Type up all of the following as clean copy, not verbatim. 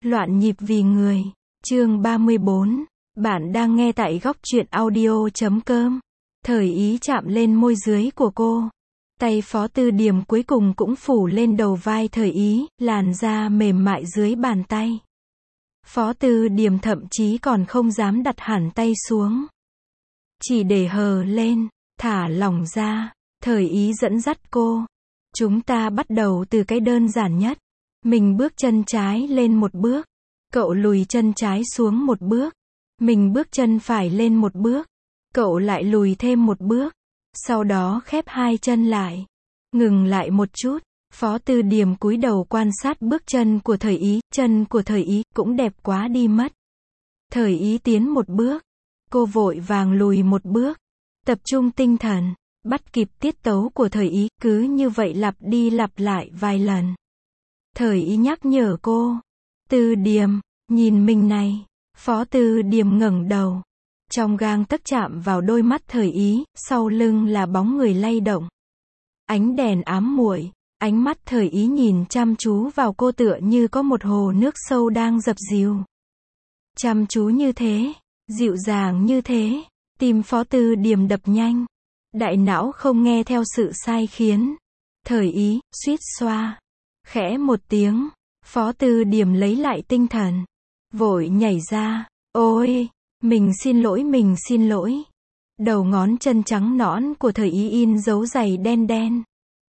Loạn nhịp vì người. Chương 34. Bạn đang nghe tại góc truyện audio.com. Thời ý chạm lên môi dưới của cô. Tay Phó Tư Điềm cuối cùng cũng phủ lên đầu vai Thời ý, làn da mềm mại dưới bàn tay. Phó Tư Điềm thậm chí còn không dám đặt hẳn tay xuống. Chỉ để hờ lên, thả lỏng ra. Thời ý dẫn dắt cô. Chúng ta bắt đầu từ cái đơn giản nhất. Mình bước chân trái lên một bước. Cậu lùi chân trái xuống một bước. Mình bước chân phải lên một bước. Cậu lại lùi thêm một bước. Sau đó khép hai chân lại. Ngừng lại một chút. Phó Tư Điềm cúi đầu quan sát bước chân của Thời ý. Chân của Thời ý cũng đẹp quá đi mất. Thời ý tiến một bước. Cô vội vàng lùi một bước. Tập trung tinh thần. Bắt kịp tiết tấu của Thời ý. Cứ như vậy lặp đi lặp lại vài lần. Thời ý nhắc nhở cô. Tư Điềm, nhìn mình này. Phó Tư Điềm ngẩng đầu. Trong gang tấc chạm vào đôi mắt Thời ý, sau lưng là bóng người lay động. Ánh đèn ám muội, ánh mắt Thời ý nhìn chăm chú vào cô tựa như có một hồ nước sâu đang dập dìu. Chăm chú như thế, dịu dàng như thế, tim Phó Tư Điềm đập nhanh. Đại não không nghe theo sự sai khiến. Thời ý, suýt xoa. Khẽ một tiếng, Phó Tư Điềm lấy lại tinh thần. Vội nhảy ra. Ôi, mình xin lỗi. Đầu ngón chân trắng nõn của Thời ý in dấu giày đen đen.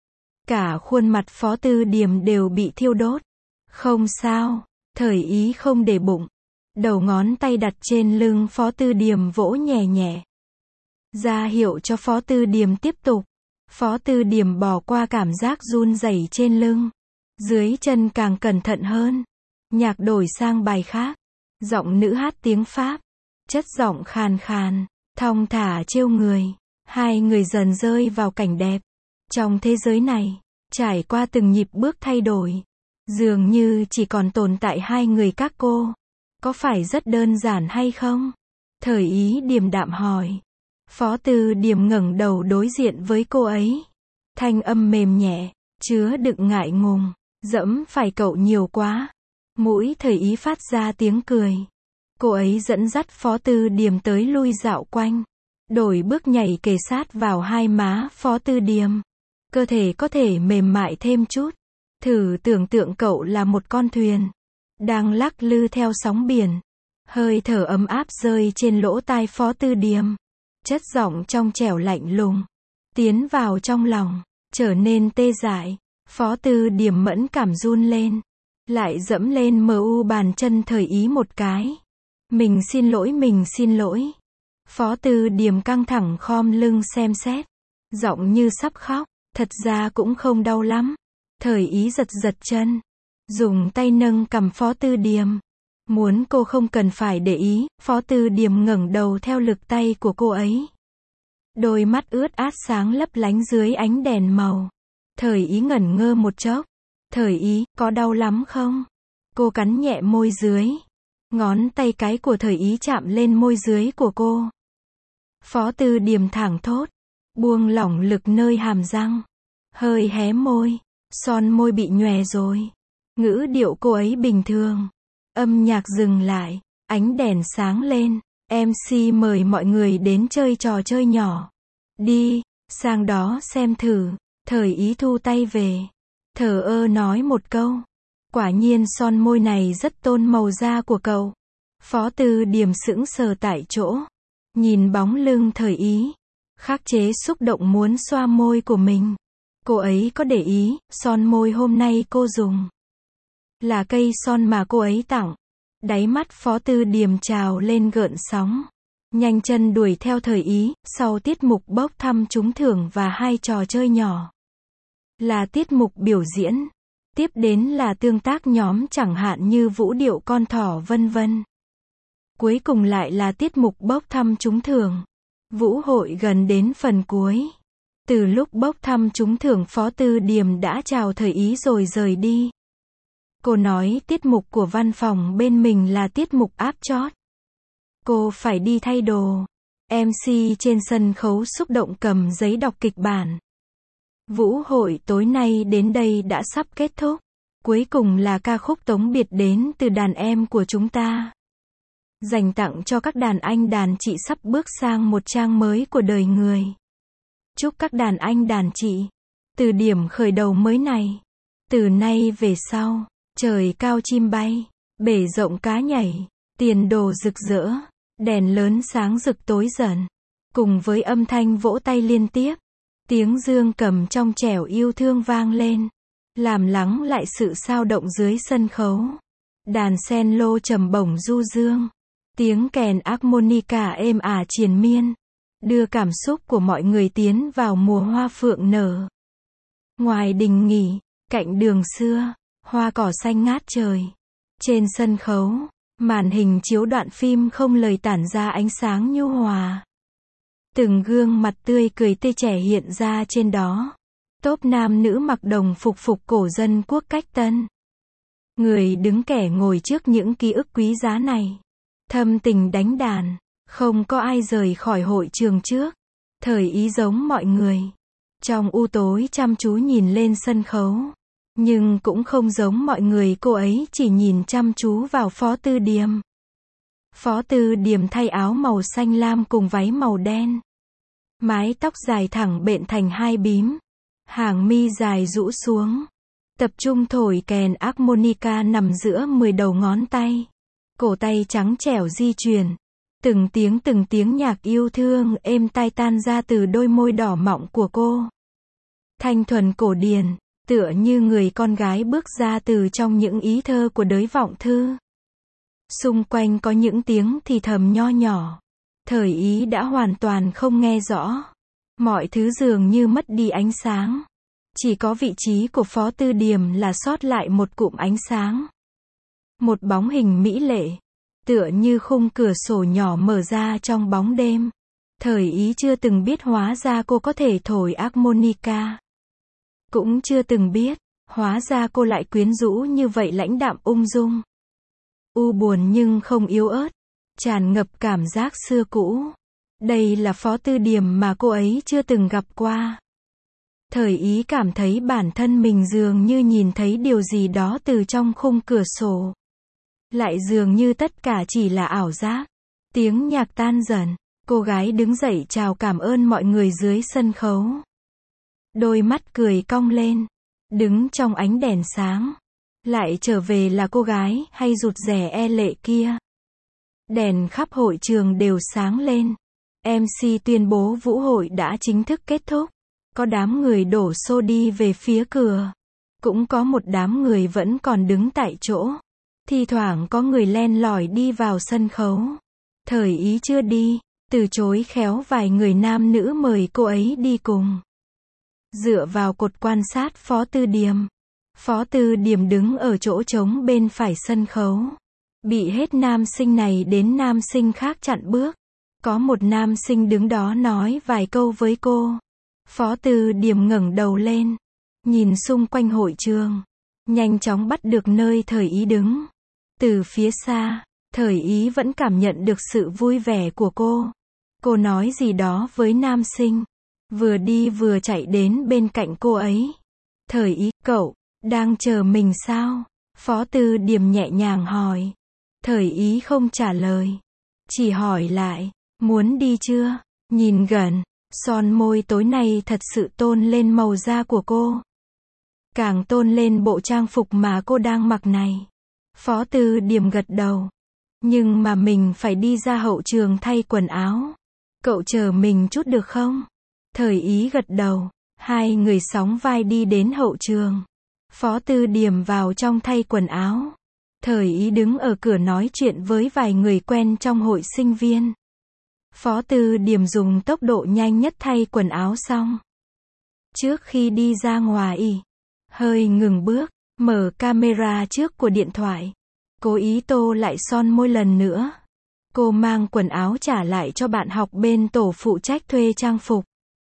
Cả khuôn mặt Phó Tư Điềm đều bị thiêu đốt. Không sao, Thời ý không để bụng. Đầu ngón tay đặt trên lưng Phó Tư Điềm vỗ nhẹ nhẹ. Ra hiệu cho Phó Tư Điềm tiếp tục. Phó Tư Điềm bỏ qua cảm giác run rẩy trên lưng. Dưới chân càng cẩn thận hơn. Nhạc đổi sang bài khác. Giọng nữ hát tiếng Pháp. Chất giọng khàn khàn, thong thả trêu người. Hai người dần rơi vào cảnh đẹp. Trong thế giới này, trải qua từng nhịp bước thay đổi. Dường như chỉ còn tồn tại hai người các cô. Có phải rất đơn giản hay không? Thời ý điềm đạm hỏi. Phó Tư Điềm ngẩng đầu đối diện với cô ấy. Thanh âm mềm nhẹ, chứa đựng ngại ngùng. Dẫm phải cậu nhiều quá. Mũi Thời ý phát ra tiếng cười. Cô ấy dẫn dắt Phó Tư Điềm tới lui dạo quanh. Đổi bước nhảy kề sát vào hai má Phó Tư Điềm. Cơ thể có thể mềm mại thêm chút. Thử tưởng tượng cậu là một con thuyền. Đang lắc lư theo sóng biển. Hơi thở ấm áp rơi trên lỗ tai Phó Tư Điềm. Chất giọng trong trẻo lạnh lùng. Tiến vào trong lòng. Trở nên tê dại. Phó Tư Điềm mẫn cảm run lên. Lại dẫm lên mu bàn chân Thời ý một cái. Mình xin lỗi. Phó Tư Điềm căng thẳng khom lưng xem xét. Giọng như sắp khóc. Thật ra cũng không đau lắm. Thời ý giật giật chân. Dùng tay nâng cằm Phó Tư Điềm. Muốn cô không cần phải để ý. Phó Tư Điềm ngẩng đầu theo lực tay của cô ấy. Đôi mắt ướt át sáng lấp lánh dưới ánh đèn màu. Thời ý ngẩn ngơ một chốc. Thời ý, có đau lắm không? Cô cắn nhẹ môi dưới. Ngón tay cái của Thời ý chạm lên môi dưới của cô. Phó Tư Điềm thẳng thốt. Buông lỏng lực nơi hàm răng. Hơi hé môi. Son môi bị nhòe rồi. Ngữ điệu cô ấy bình thường. Âm nhạc dừng lại. Ánh đèn sáng lên. MC mời mọi người đến chơi trò chơi nhỏ. Đi, sang đó xem thử. Thời ý thu tay về. Thờ ơ nói một câu. Quả nhiên son môi này rất tôn màu da của cậu. Phó Tư Điềm sững sờ tại chỗ. Nhìn bóng lưng Thời ý. Khắc chế xúc động muốn xoa môi của mình. Cô ấy có để ý, son môi hôm nay cô dùng. Là cây son mà cô ấy tặng. Đáy mắt Phó Tư Điềm trào lên gợn sóng. Nhanh chân đuổi theo Thời ý, sau tiết mục bốc thăm trúng thưởng và hai trò chơi nhỏ. Là tiết mục biểu diễn. Tiếp đến là tương tác nhóm chẳng hạn như vũ điệu con thỏ vân vân. Cuối cùng lại là tiết mục bốc thăm trúng thưởng. Vũ hội gần đến phần cuối. Từ lúc bốc thăm trúng thưởng Phó Tư Điềm đã chào Thời ý rồi rời đi. Cô nói tiết mục của văn phòng bên mình là tiết mục áp chót. Cô phải đi thay đồ. MC trên sân khấu xúc động cầm giấy đọc kịch bản. Vũ hội tối nay đến đây đã sắp kết thúc. cuối cùng là ca khúc tống biệt đến từ đàn em của chúng ta. Dành tặng cho các đàn anh đàn chị sắp bước sang một trang mới của đời người. Chúc các đàn anh đàn chị, từ điểm khởi đầu mới này, từ nay về sau, trời cao chim bay, bể rộng cá nhảy, tiền đồ rực rỡ, đèn lớn sáng rực tối dần, cùng với âm thanh vỗ tay liên tiếp, tiếng dương cầm trong trẻo yêu thương vang lên, làm lắng lại sự sao động dưới sân khấu. Đàn cello trầm bổng du dương, tiếng kèn harmonica êm ả triền miên, đưa cảm xúc của mọi người tiến vào mùa hoa phượng nở. Ngoài đình nghỉ, cạnh đường xưa, hoa cỏ xanh ngát trời. Trên sân khấu, màn hình chiếu đoạn phim không lời tản ra ánh sáng nhu hòa. Từng gương mặt tươi cười tươi trẻ hiện ra trên đó. Tốp nam nữ mặc đồng phục cổ dân quốc cách tân. Người đứng kẻ ngồi trước những ký ức quý giá này. Thâm tình đánh đàn, không có ai rời khỏi hội trường trước. Thời ý giống mọi người. Trong u tối chăm chú nhìn lên sân khấu. Nhưng cũng không giống mọi người, cô ấy chỉ nhìn chăm chú vào Phó Tư Điềm. Phó Tư Điềm thay áo màu xanh lam cùng váy màu đen. Mái tóc dài thẳng bện thành hai bím. Hàng mi dài rũ xuống. Tập trung thổi kèn harmonica nằm giữa 10 đầu ngón tay. Cổ tay trắng trẻo di chuyển. Từng tiếng nhạc yêu thương êm tai tan ra từ đôi môi đỏ mọng của cô. Thanh thuần cổ điển, tựa như người con gái bước ra từ trong những ý thơ của đới vọng thư. Xung quanh có những tiếng thì thầm nho nhỏ. Thời ý đã hoàn toàn không nghe rõ. Mọi thứ dường như mất đi ánh sáng. Chỉ có vị trí của Phó Tư Điềm là sót lại một cụm ánh sáng. Một bóng hình mỹ lệ. Tựa như khung cửa sổ nhỏ mở ra trong bóng đêm. Thời ý chưa từng biết hóa ra cô có thể thổi harmonica. Cũng chưa từng biết, hóa ra cô lại quyến rũ như vậy, lãnh đạm ung dung. U buồn nhưng không yếu ớt, tràn ngập cảm giác xưa cũ. Đây là Phó Tư Điềm mà cô ấy chưa từng gặp qua. Thời ý cảm thấy bản thân mình dường như nhìn thấy điều gì đó từ trong khung cửa sổ. Lại dường như tất cả chỉ là ảo giác. Tiếng nhạc tan dần, cô gái đứng dậy chào cảm ơn mọi người dưới sân khấu. Đôi mắt cười cong lên, đứng trong ánh đèn sáng. Lại trở về là cô gái hay rụt rè e lệ kia. Đèn khắp hội trường đều sáng lên. MC tuyên bố vũ hội đã chính thức kết thúc. Có đám người đổ xô đi về phía cửa. Cũng có một đám người vẫn còn đứng tại chỗ. Thi thoảng có người len lỏi đi vào sân khấu. Thời ý chưa đi, từ chối khéo vài người nam nữ mời cô ấy đi cùng. Dựa vào cột quan sát Phó Tư Điềm. Phó Tư Điềm đứng ở chỗ trống bên phải sân khấu. Bị hết nam sinh này đến nam sinh khác chặn bước. Có một nam sinh đứng đó nói vài câu với cô. Phó Tư Điềm ngẩng đầu lên. Nhìn xung quanh hội trường. Nhanh chóng bắt được nơi thời ý đứng. Từ phía xa, thời ý vẫn cảm nhận được sự vui vẻ của cô. Cô nói gì đó với nam sinh. Vừa đi vừa chạy đến bên cạnh cô ấy. Thời ý, cậu, đang chờ mình sao? Phó Tư Điềm nhẹ nhàng hỏi. Thời ý không trả lời. Chỉ hỏi lại, muốn đi chưa? Nhìn gần, son môi tối nay thật sự tôn lên màu da của cô. Càng tôn lên bộ trang phục mà cô đang mặc này. Phó Tư Điềm gật đầu. Nhưng mà mình phải đi ra hậu trường thay quần áo. Cậu chờ mình chút được không? Thời ý gật đầu. Hai người sóng vai đi đến hậu trường. Phó Tư Điềm vào trong thay quần áo. Thời ý đứng ở cửa nói chuyện với vài người quen trong hội sinh viên. Phó Tư Điềm dùng tốc độ nhanh nhất thay quần áo xong. Trước khi đi ra ngoài, hơi ngừng bước, mở camera trước của điện thoại. Cố ý tô lại son môi lần nữa. Cô mang quần áo trả lại cho bạn học bên tổ phụ trách thuê trang phục.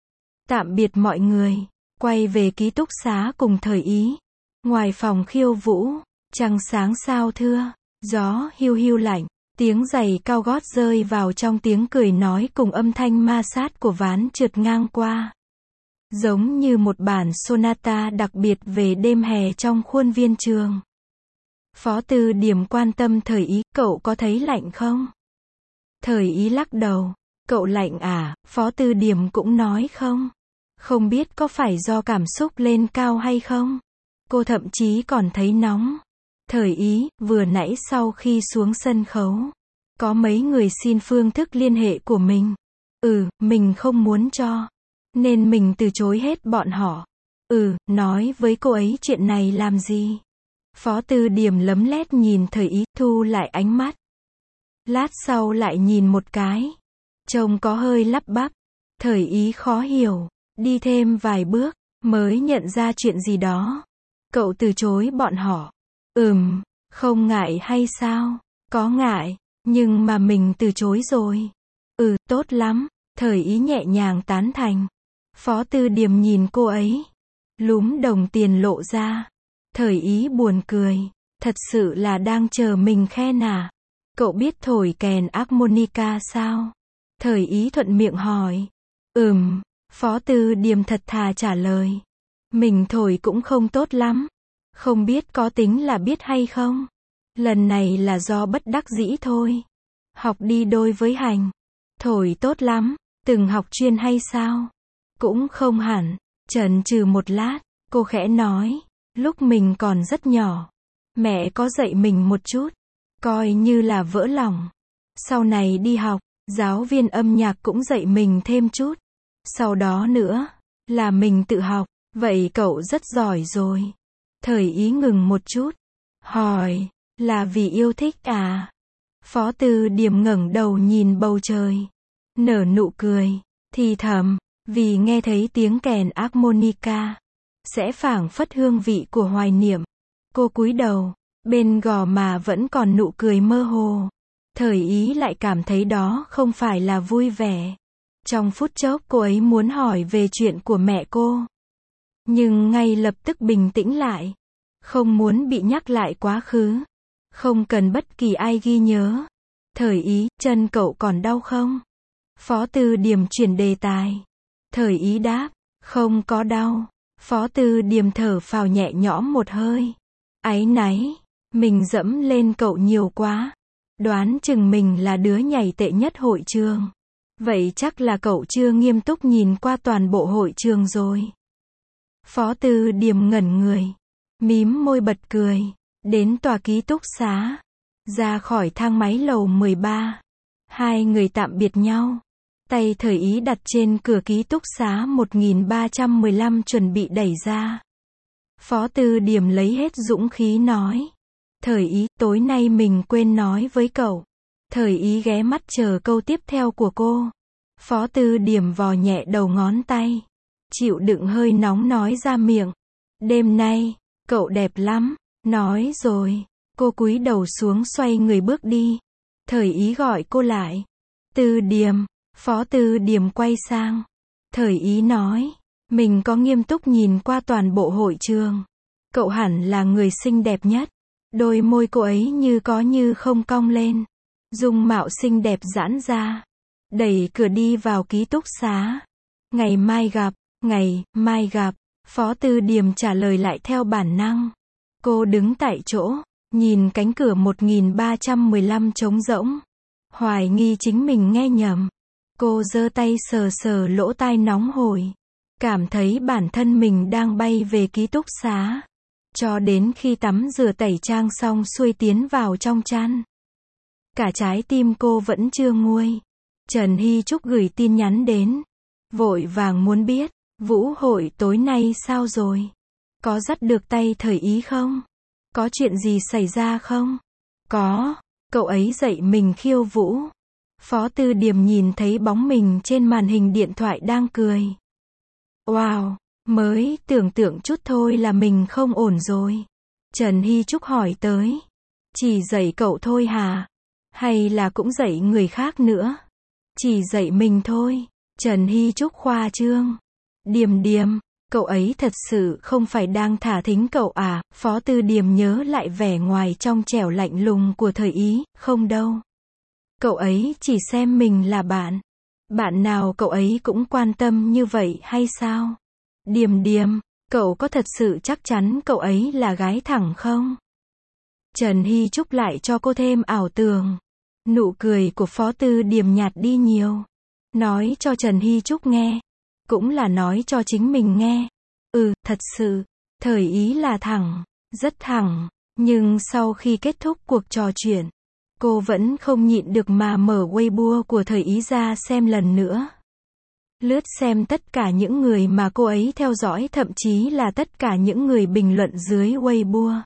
Tạm biệt mọi người. Quay về ký túc xá cùng thời ý. Ngoài phòng khiêu vũ, trăng sáng sao thưa, gió hiu hiu lạnh, tiếng giày cao gót rơi vào trong tiếng cười nói cùng âm thanh ma sát của ván trượt ngang qua. giống như một bản sonata đặc biệt về đêm hè trong khuôn viên trường. Phó Tư Điềm quan tâm Thời Ý, cậu có thấy lạnh không? Thời Ý lắc đầu, cậu lạnh à? Phó Tư Điềm cũng nói không. Không biết có phải do cảm xúc lên cao hay không? Cô thậm chí còn thấy nóng. Thời Ý, vừa nãy sau khi xuống sân khấu, có mấy người xin phương thức liên hệ của mình. Mình không muốn cho, nên mình từ chối hết bọn họ. Nói với cô ấy chuyện này làm gì? Phó Tư Điềm lấm lét nhìn Thời Ý, thu lại ánh mắt. Lát sau lại nhìn một cái. Trông có hơi lắp bắp. Thời Ý khó hiểu, đi thêm vài bước, mới nhận ra chuyện gì đó. Cậu từ chối bọn họ. Không ngại hay sao? Có ngại, nhưng mà mình từ chối rồi. Tốt lắm. Thời Ý nhẹ nhàng tán thành. Phó Tư Điềm nhìn cô ấy. Lúm đồng tiền lộ ra. Thời Ý buồn cười. Thật sự là đang chờ mình khen à? Cậu biết thổi kèn harmonica sao? Thời Ý thuận miệng hỏi. Phó Tư Điềm thật thà trả lời. Mình thổi cũng không tốt lắm. Không biết có tính là biết hay không? Lần này là do bất đắc dĩ thôi. Học đi đôi với hành. Thổi tốt lắm. Từng học chuyên hay sao? Cũng không hẳn. Chần chừ một lát, cô khẽ nói. Lúc mình còn rất nhỏ, mẹ có dạy mình một chút. Coi như là vỡ lòng. Sau này đi học, giáo viên âm nhạc cũng dạy mình thêm chút. Sau đó nữa, là mình tự học. Vậy cậu rất giỏi rồi. Thời Ý ngừng một chút. Hỏi, là vì yêu thích à? Phó Tư Điềm ngẩng đầu nhìn bầu trời. Nở nụ cười, thì thầm, vì nghe thấy tiếng kèn harmonica, sẽ phảng phất hương vị của hoài niệm. Cô cúi đầu, bên gò má vẫn còn nụ cười mơ hồ. Thời Ý lại cảm thấy đó không phải là vui vẻ. Trong phút chốc cô ấy muốn hỏi về chuyện của mẹ cô. Nhưng ngay lập tức bình tĩnh lại. Không muốn bị nhắc lại quá khứ. Không cần bất kỳ ai ghi nhớ. Thời Ý, chân cậu còn đau không? Phó Tư Điềm chuyển đề tài. Thời Ý đáp, không có đau. Phó Tư Điềm thở phào nhẹ nhõm một hơi. Áy náy, mình dẫm lên cậu nhiều quá. Đoán chừng mình là đứa nhảy tệ nhất hội trường. Vậy chắc là cậu chưa nghiêm túc nhìn qua toàn bộ hội trường rồi. Phó Tư Điềm ngẩn người, mím môi bật cười. Đến tòa ký túc xá, ra khỏi thang máy lầu 13. Hai người tạm biệt nhau. Tay Thời Ý đặt trên cửa ký túc xá 1315 chuẩn bị đẩy ra. Phó Tư Điềm lấy hết dũng khí nói. Thời Ý, tối nay mình quên nói với cậu. Thời Ý ghé mắt chờ câu tiếp theo của cô. Phó Tư Điềm vò nhẹ đầu ngón tay. Chịu đựng hơi nóng nói ra miệng. Đêm nay, cậu đẹp lắm. Nói rồi, cô cúi đầu xuống xoay người bước đi. Thời Ý gọi cô lại. Tư Điềm. Phó Tư Điềm quay sang. Thời Ý nói. Mình có nghiêm túc nhìn qua toàn bộ hội trường. Cậu hẳn là người xinh đẹp nhất. Đôi môi cô ấy như có như không cong lên. Dung mạo xinh đẹp giãn ra. Đẩy cửa đi vào ký túc xá. Ngày mai gặp. Ngày mai gặp. Phó Tư Điềm trả lời lại theo bản năng. Cô đứng tại chỗ, nhìn cánh cửa 1315 trống rỗng. Hoài nghi chính mình nghe nhầm. Cô giơ tay sờ sờ lỗ tai nóng hổi. Cảm thấy bản thân mình đang bay về ký túc xá. Cho đến khi tắm rửa tẩy trang xong xuôi tiến vào trong chăn. Cả trái tim cô vẫn chưa nguôi. Trần Hy Trúc gửi tin nhắn đến. Vội vàng muốn biết, vũ hội tối nay sao rồi? Có dắt được tay Thời Ý không? Có chuyện gì xảy ra không? Có, cậu ấy dạy mình khiêu vũ. Phó Tư Điềm nhìn thấy bóng mình trên màn hình điện thoại đang cười. Wow, mới tưởng tượng chút thôi là mình không ổn rồi. Trần Hy Trúc hỏi tới. Chỉ dạy cậu thôi hả? Hay là cũng dạy người khác nữa? Chỉ dạy mình thôi. Trần Hy Trúc khoa trương. Điềm Điềm, cậu ấy thật sự không phải đang thả thính cậu à? Phó Tư Điềm nhớ lại vẻ ngoài trong trẻo lạnh lùng của Thời Ý. Không đâu. Cậu ấy chỉ xem mình là bạn. Bạn nào cậu ấy cũng quan tâm như vậy hay sao? Điềm điềm, cậu có thật sự chắc chắn cậu ấy là gái thẳng không? Trần Hy Trúc lại cho cô thêm ảo tưởng. Nụ cười của Phó Tư Điềm nhạt đi nhiều. Nói cho Trần Hy Trúc nghe. Cũng là nói cho chính mình nghe. Thật sự. Thời ý là thẳng. Rất thẳng. Nhưng sau khi kết thúc cuộc trò chuyện, cô vẫn không nhịn được mà mở Weibo của thời ý ra xem lần nữa. Lướt xem tất cả những người mà cô ấy theo dõi, thậm chí là tất cả những người bình luận dưới Weibo.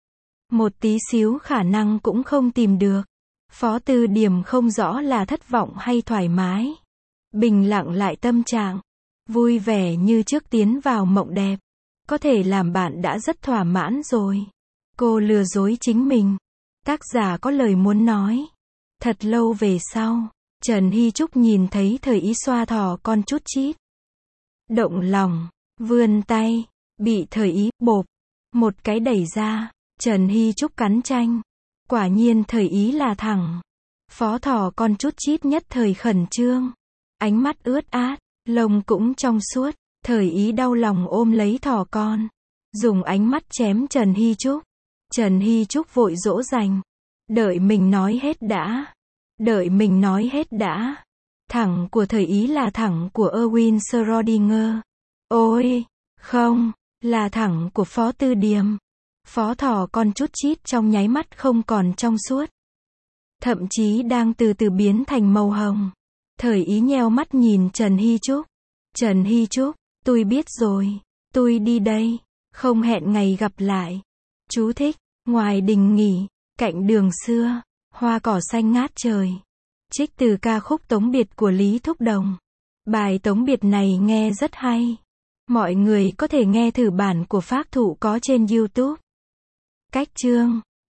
Một tí xíu khả năng cũng không tìm được. Phó Tư Điềm không rõ là thất vọng hay thoải mái. Bình lặng lại tâm trạng. Vui vẻ như trước tiến vào mộng đẹp. Có thể làm bạn đã rất thỏa mãn rồi. Cô lừa dối chính mình. Tác giả có lời muốn nói. Thật lâu về sau, Trần Hy Trúc nhìn thấy thời ý xoa thỏ con chút chít. Động lòng, vươn tay, bị thời ý, bộp, một cái đẩy ra. Trần Hy Trúc cắn chanh. Quả nhiên thời ý là thẳng. Phó thỏ con chút chít nhất thời khẩn trương. Ánh mắt ướt át, lông cũng trong suốt. Thời ý đau lòng ôm lấy thỏ con. Dùng ánh mắt chém Trần Hy Trúc. Trần Hy Trúc vội dỗ dành. Đợi mình nói hết đã. Đợi mình nói hết đã. Thẳng của thời ý là thẳng của Erwin Schrödinger. Ôi, không, là thẳng của Phó Tư Điềm. Phó thỏ con chút chít trong nháy mắt không còn trong suốt. Thậm chí đang từ từ biến thành màu hồng. Thời ý nheo mắt nhìn Trần Hy Trúc. Trần Hy Trúc, tôi biết rồi. Tôi đi đây. Không hẹn ngày gặp lại. Chú thích. Ngoài đình nghỉ, cạnh đường xưa, hoa cỏ xanh ngát trời. Trích từ ca khúc Tống Biệt của Lý Thúc Đồng. Bài Tống Biệt này nghe rất hay. Mọi người có thể nghe thử bản của Phác Thụ có trên YouTube. Cách chương